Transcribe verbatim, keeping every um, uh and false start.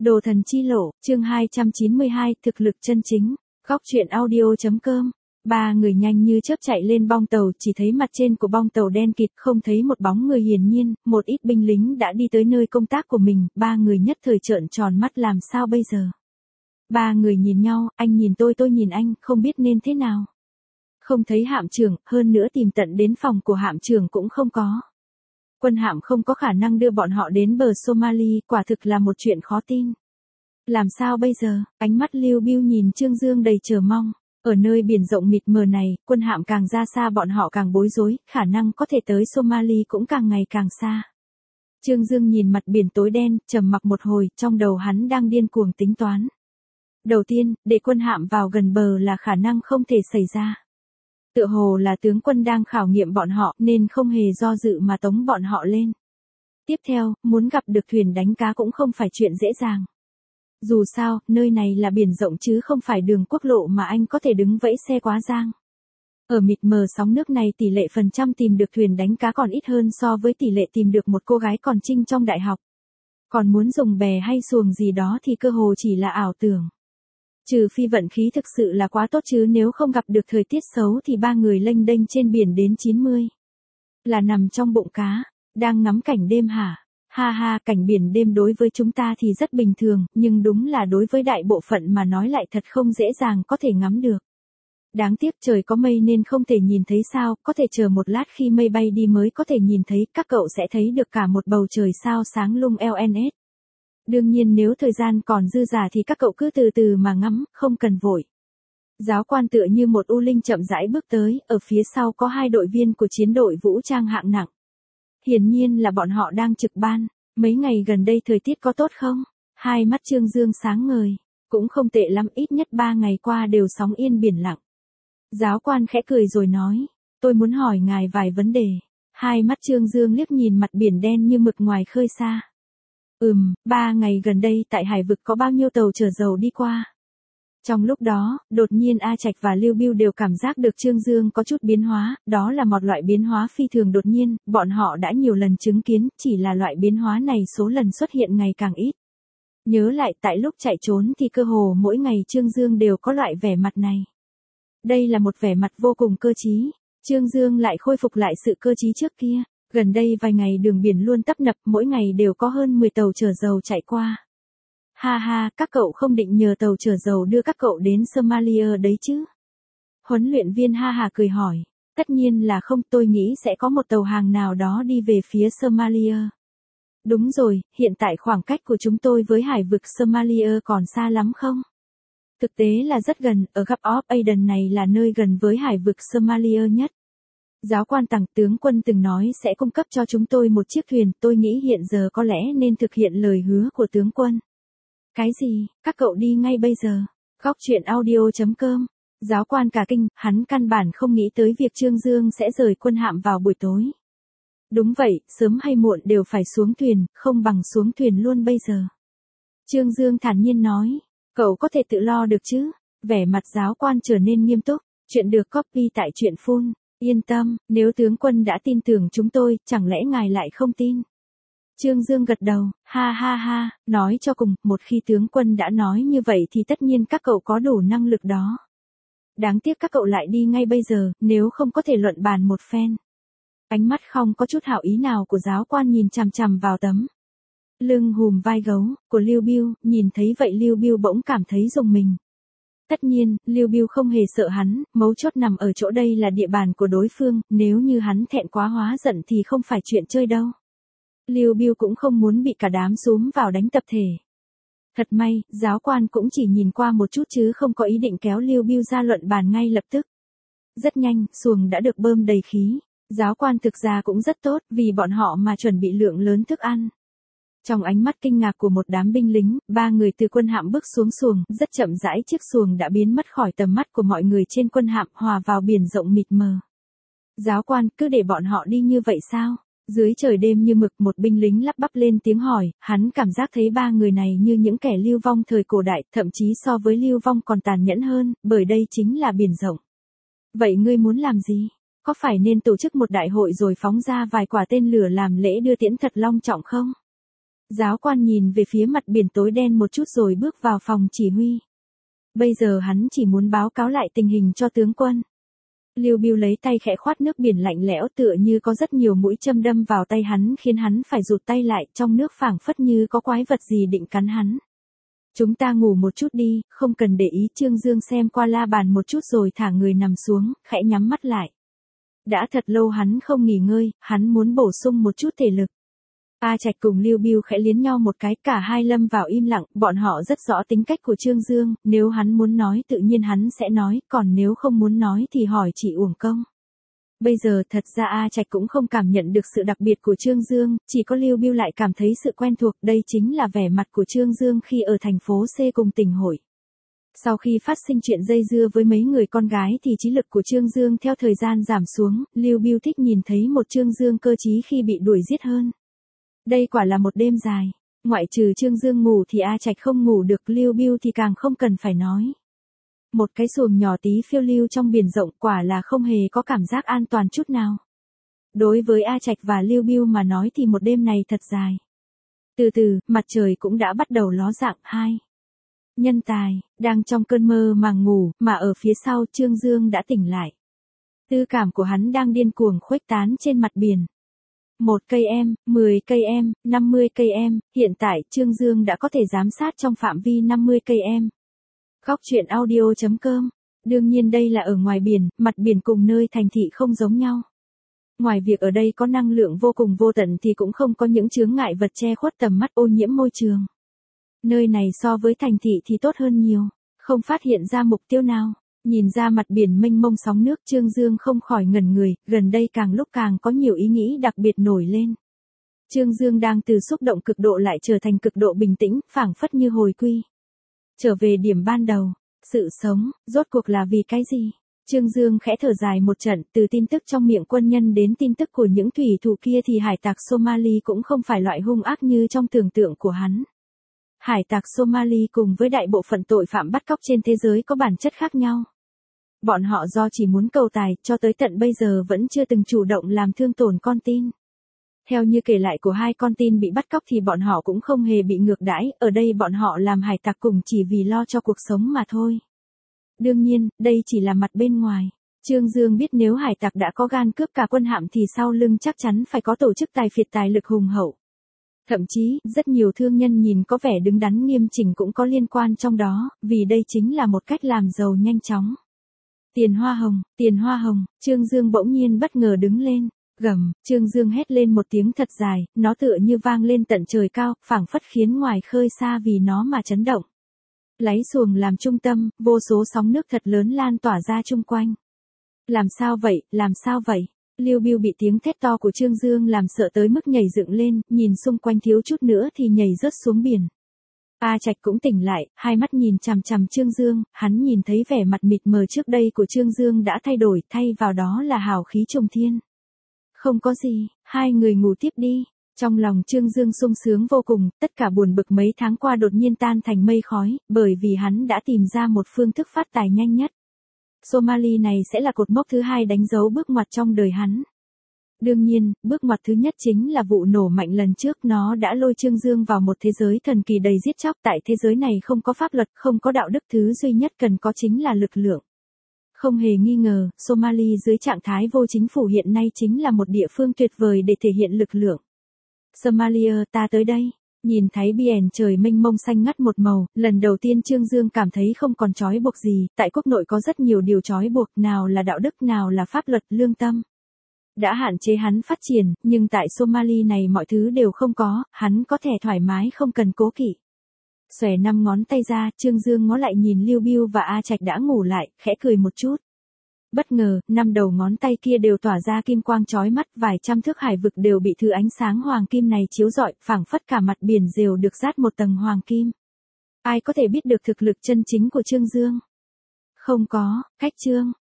Đồ thần chi lộ, chương hai trăm chín mươi hai, thực lực chân chính. Góc truyện audio.com. Ba người nhanh như chớp chạy lên bong tàu, chỉ thấy mặt trên của bong tàu đen kịt, không thấy một bóng người. Hiển nhiên, một ít binh lính đã đi tới nơi công tác của mình. Ba người nhất thời trợn tròn mắt, làm sao bây giờ? Ba người nhìn nhau, anh nhìn tôi tôi nhìn anh, không biết nên thế nào. Không thấy hạm trưởng, hơn nữa tìm tận đến phòng của hạm trưởng cũng không có. Quân hạm không có khả năng đưa bọn họ đến bờ Somali, quả thực là một chuyện khó tin. Làm sao bây giờ? Ánh mắt Lưu Bưu nhìn Trương Dương đầy chờ mong. Ở nơi biển rộng mịt mờ này, quân hạm càng ra xa bọn họ càng bối rối, khả năng có thể tới Somali cũng càng ngày càng xa. Trương Dương nhìn mặt biển tối đen, trầm mặc một hồi, trong đầu hắn đang điên cuồng tính toán. Đầu tiên, để quân hạm vào gần bờ là khả năng không thể xảy ra. Tựa hồ là tướng quân đang khảo nghiệm bọn họ nên không hề do dự mà tống bọn họ lên. Tiếp theo, muốn gặp được thuyền đánh cá cũng không phải chuyện dễ dàng. Dù sao, nơi này là biển rộng chứ không phải đường quốc lộ mà anh có thể đứng vẫy xe quá giang. Ở mịt mờ sóng nước này tỷ lệ phần trăm tìm được thuyền đánh cá còn ít hơn so với tỷ lệ tìm được một cô gái còn trinh trong đại học. Còn muốn dùng bè hay xuồng gì đó thì cơ hồ chỉ là ảo tưởng. Trừ phi vận khí thực sự là quá tốt chứ nếu không gặp được thời tiết xấu thì ba người lênh đênh trên biển đến chín mươi. Là nằm trong bụng cá, đang ngắm cảnh đêm hả? Ha ha, cảnh biển đêm đối với chúng ta thì rất bình thường, nhưng đúng là đối với đại bộ phận mà nói lại thật không dễ dàng có thể ngắm được. Đáng tiếc trời có mây nên không thể nhìn thấy sao, có thể chờ một lát khi mây bay đi mới có thể nhìn thấy, các cậu sẽ thấy được cả một bầu trời sao sáng lung lờ en ét. Đương nhiên nếu thời gian còn dư dả thì các cậu cứ từ từ mà ngắm, không cần vội. Giáo quan tựa như một u linh chậm rãi bước tới, ở phía sau có hai đội viên của chiến đội vũ trang hạng nặng. Hiển nhiên là bọn họ đang trực ban. Mấy ngày gần đây thời tiết có tốt không? Hai mắt Trương Dương sáng ngời. Cũng không tệ lắm, ít nhất ba ngày qua đều sóng yên biển lặng. Giáo quan khẽ cười rồi nói, tôi muốn hỏi ngài vài vấn đề. Hai mắt Trương Dương liếc nhìn mặt biển đen như mực ngoài khơi xa. Ừm, ba ngày gần đây tại hải vực có bao nhiêu tàu chở dầu đi qua? Trong lúc đó, đột nhiên A Trạch và Lưu Bưu đều cảm giác được Trương Dương có chút biến hóa, đó là một loại biến hóa phi thường đột nhiên, bọn họ đã nhiều lần chứng kiến, chỉ là loại biến hóa này số lần xuất hiện ngày càng ít. Nhớ lại tại lúc chạy trốn thì cơ hồ mỗi ngày Trương Dương đều có loại vẻ mặt này. Đây là một vẻ mặt vô cùng cơ trí, Trương Dương lại khôi phục lại sự cơ trí trước kia. Gần đây vài ngày đường biển luôn tấp nập, mỗi ngày đều có hơn mười tàu chở dầu chạy qua. Ha ha, các cậu không định nhờ tàu chở dầu đưa các cậu đến Somalia đấy chứ? Huấn luyện viên ha ha cười hỏi. Tất nhiên là không, tôi nghĩ sẽ có một tàu hàng nào đó đi về phía Somalia. Đúng rồi, hiện tại khoảng cách của chúng tôi với hải vực Somalia còn xa lắm không? Thực tế là rất gần, ở Gulf of Aden này là nơi gần với hải vực Somalia nhất. Giáo quan Tằng tướng quân từng nói sẽ cung cấp cho chúng tôi một chiếc thuyền, tôi nghĩ hiện giờ có lẽ nên thực hiện lời hứa của tướng quân. Cái gì, các cậu đi ngay bây giờ? Góc truyện audio.com. Giáo quan cả kinh, hắn căn bản không nghĩ tới việc Trương Dương sẽ rời quân hạm vào buổi tối. Đúng vậy, sớm hay muộn đều phải xuống thuyền, không bằng xuống thuyền luôn bây giờ. Trương Dương thản nhiên nói, cậu có thể tự lo được chứ? Vẻ mặt giáo quan trở nên nghiêm túc, chuyện được copy tại truyện full. Yên tâm, nếu tướng quân đã tin tưởng chúng tôi, chẳng lẽ ngài lại không tin? Trương Dương gật đầu, ha ha ha, nói cho cùng, một khi tướng quân đã nói như vậy thì tất nhiên các cậu có đủ năng lực đó. Đáng tiếc các cậu lại đi ngay bây giờ, nếu không có thể luận bàn một phen. Ánh mắt không có chút hảo ý nào của giáo quan nhìn chằm chằm vào tấm lưng hùm vai gấu của Lưu Bưu, nhìn thấy vậy Lưu Bưu bỗng cảm thấy rùng mình. Tất nhiên, Lưu Bưu không hề sợ hắn, mấu chốt nằm ở chỗ đây là địa bàn của đối phương, nếu như hắn thẹn quá hóa giận thì không phải chuyện chơi đâu. Lưu Bưu cũng không muốn bị cả đám xúm vào đánh tập thể. Thật may, giáo quan cũng chỉ nhìn qua một chút chứ không có ý định kéo Lưu Bưu ra luận bàn ngay lập tức. Rất nhanh, xuồng đã được bơm đầy khí. Giáo quan thực ra cũng rất tốt, vì bọn họ mà chuẩn bị lượng lớn thức ăn. Trong ánh mắt kinh ngạc của một đám binh lính, ba người từ quân hạm bước xuống xuồng, rất chậm rãi chiếc xuồng đã biến mất khỏi tầm mắt của mọi người trên quân hạm, hòa vào biển rộng mịt mờ. Giáo quan, cứ để bọn họ đi như vậy sao? Dưới trời đêm như mực, một binh lính lắp bắp lên tiếng hỏi, hắn cảm giác thấy ba người này như những kẻ lưu vong thời cổ đại, thậm chí so với lưu vong còn tàn nhẫn hơn, bởi đây chính là biển rộng. Vậy ngươi muốn làm gì? Có phải nên tổ chức một đại hội rồi phóng ra vài quả tên lửa làm lễ đưa tiễn thật long trọng không? Giáo quan nhìn về phía mặt biển tối đen một chút rồi bước vào phòng chỉ huy. Bây giờ hắn chỉ muốn báo cáo lại tình hình cho tướng quân. Lưu Bưu lấy tay khẽ khoát nước biển lạnh lẽo tựa như có rất nhiều mũi châm đâm vào tay hắn khiến hắn phải rụt tay lại, trong nước phảng phất như có quái vật gì định cắn hắn. Chúng ta ngủ một chút đi, không cần để ý. Trương Dương xem qua la bàn một chút rồi thả người nằm xuống, khẽ nhắm mắt lại. Đã thật lâu hắn không nghỉ ngơi, hắn muốn bổ sung một chút thể lực. A Trạch cùng Lưu Bưu khẽ liến nhau một cái, cả hai lâm vào im lặng, bọn họ rất rõ tính cách của Trương Dương, nếu hắn muốn nói tự nhiên hắn sẽ nói, còn nếu không muốn nói thì hỏi chỉ uổng công. Bây giờ thật ra A Trạch cũng không cảm nhận được sự đặc biệt của Trương Dương, chỉ có Lưu Bưu lại cảm thấy sự quen thuộc, đây chính là vẻ mặt của Trương Dương khi ở thành phố C cùng tỉnh hội. Sau khi phát sinh chuyện dây dưa với mấy người con gái thì trí lực của Trương Dương theo thời gian giảm xuống, Lưu Bưu thích nhìn thấy một Trương Dương cơ trí khi bị đuổi giết hơn. Đây quả là một đêm dài, ngoại trừ Trương Dương ngủ thì A Trạch không ngủ được, Lưu Bưu thì càng không cần phải nói. Một cái xuồng nhỏ tí phiêu lưu trong biển rộng quả là không hề có cảm giác an toàn chút nào. Đối với A Trạch và Lưu Bưu mà nói thì một đêm này thật dài. Từ từ, mặt trời cũng đã bắt đầu ló dạng. Hai nhân tài, đang trong cơn mơ màng ngủ, mà ở phía sau Trương Dương đã tỉnh lại. Tư cảm của hắn đang điên cuồng khuếch tán trên mặt biển. Một cây em, mười cây em, năm mươi cây em, hiện tại Trương Dương đã có thể giám sát trong phạm vi năm mươi cây em. Góc truyện audio chấm com. Đương nhiên đây là ở ngoài biển, mặt biển cùng nơi thành thị không giống nhau. Ngoài việc ở đây có năng lượng vô cùng vô tận thì cũng không có những chướng ngại vật che khuất tầm mắt, ô nhiễm môi trường. Nơi này so với thành thị thì tốt hơn nhiều, không phát hiện ra mục tiêu nào. Nhìn ra mặt biển mênh mông sóng nước, Trương Dương không khỏi ngẩn người, gần đây càng lúc càng có nhiều ý nghĩ đặc biệt nổi lên. Trương Dương đang từ xúc động cực độ lại trở thành cực độ bình tĩnh, phảng phất như hồi quy. Trở về điểm ban đầu, sự sống, rốt cuộc là vì cái gì? Trương Dương khẽ thở dài một trận, từ tin tức trong miệng quân nhân đến tin tức của những thủy thủ kia thì hải tặc Somali cũng không phải loại hung ác như trong tưởng tượng của hắn. Hải tặc Somali cùng với đại bộ phận tội phạm bắt cóc trên thế giới có bản chất khác nhau. Bọn họ do chỉ muốn cầu tài, cho tới tận bây giờ vẫn chưa từng chủ động làm thương tổn con tin. Theo như kể lại của hai con tin bị bắt cóc thì bọn họ cũng không hề bị ngược đãi, ở đây bọn họ làm hải tặc cùng chỉ vì lo cho cuộc sống mà thôi. Đương nhiên, đây chỉ là mặt bên ngoài. Trương Dương biết nếu hải tặc đã có gan cướp cả quân hạm thì sau lưng chắc chắn phải có tổ chức tài phiệt tài lực hùng hậu. Thậm chí, rất nhiều thương nhân nhìn có vẻ đứng đắn nghiêm chỉnh cũng có liên quan trong đó, vì đây chính là một cách làm giàu nhanh chóng. Tiền hoa hồng, tiền hoa hồng, Trương Dương bỗng nhiên bất ngờ đứng lên, gầm, Trương Dương hét lên một tiếng thật dài, nó tựa như vang lên tận trời cao, phảng phất khiến ngoài khơi xa vì nó mà chấn động. Lấy xuồng làm trung tâm, vô số sóng nước thật lớn lan tỏa ra chung quanh. Làm sao vậy, làm sao vậy? Lưu Bưu bị tiếng thét to của Trương Dương làm sợ tới mức nhảy dựng lên, nhìn xung quanh thiếu chút nữa thì nhảy rớt xuống biển. A Trạch cũng tỉnh lại, hai mắt nhìn chằm chằm Trương Dương, hắn nhìn thấy vẻ mặt mịt mờ trước đây của Trương Dương đã thay đổi, thay vào đó là hào khí trùng thiên. Không có gì, hai người ngủ tiếp đi. Trong lòng Trương Dương sung sướng vô cùng, tất cả buồn bực mấy tháng qua đột nhiên tan thành mây khói, bởi vì hắn đã tìm ra một phương thức phát tài nhanh nhất. Somali này sẽ là cột mốc thứ hai đánh dấu bước ngoặt trong đời hắn. Đương nhiên, bước ngoặt thứ nhất chính là vụ nổ mạnh lần trước, nó đã lôi Trương Dương vào một thế giới thần kỳ đầy giết chóc. Tại thế giới này không có pháp luật, không có đạo đức, thứ duy nhất cần có chính là lực lượng. Không hề nghi ngờ, Somali dưới trạng thái vô chính phủ hiện nay chính là một địa phương tuyệt vời để thể hiện lực lượng. Somalia, ta tới đây. Nhìn thấy biển trời mênh mông xanh ngắt một màu, lần đầu tiên Trương Dương cảm thấy không còn trói buộc gì, tại quốc nội có rất nhiều điều trói buộc, nào là đạo đức, nào là pháp luật, lương tâm. Đã hạn chế hắn phát triển, nhưng tại Somali này mọi thứ đều không có, hắn có thể thoải mái không cần cố kỵ. Xòe năm ngón tay ra, Trương Dương ngó lại nhìn Lưu Bưu và A Trạch đã ngủ lại, khẽ cười một chút. Bất ngờ, năm đầu ngón tay kia đều tỏa ra kim quang chói mắt, vài trăm thước hải vực đều bị thứ ánh sáng hoàng kim này chiếu rọi, phảng phất cả mặt biển đều được dát một tầng hoàng kim. Ai có thể biết được thực lực chân chính của Trương Dương? Không có, cách Trương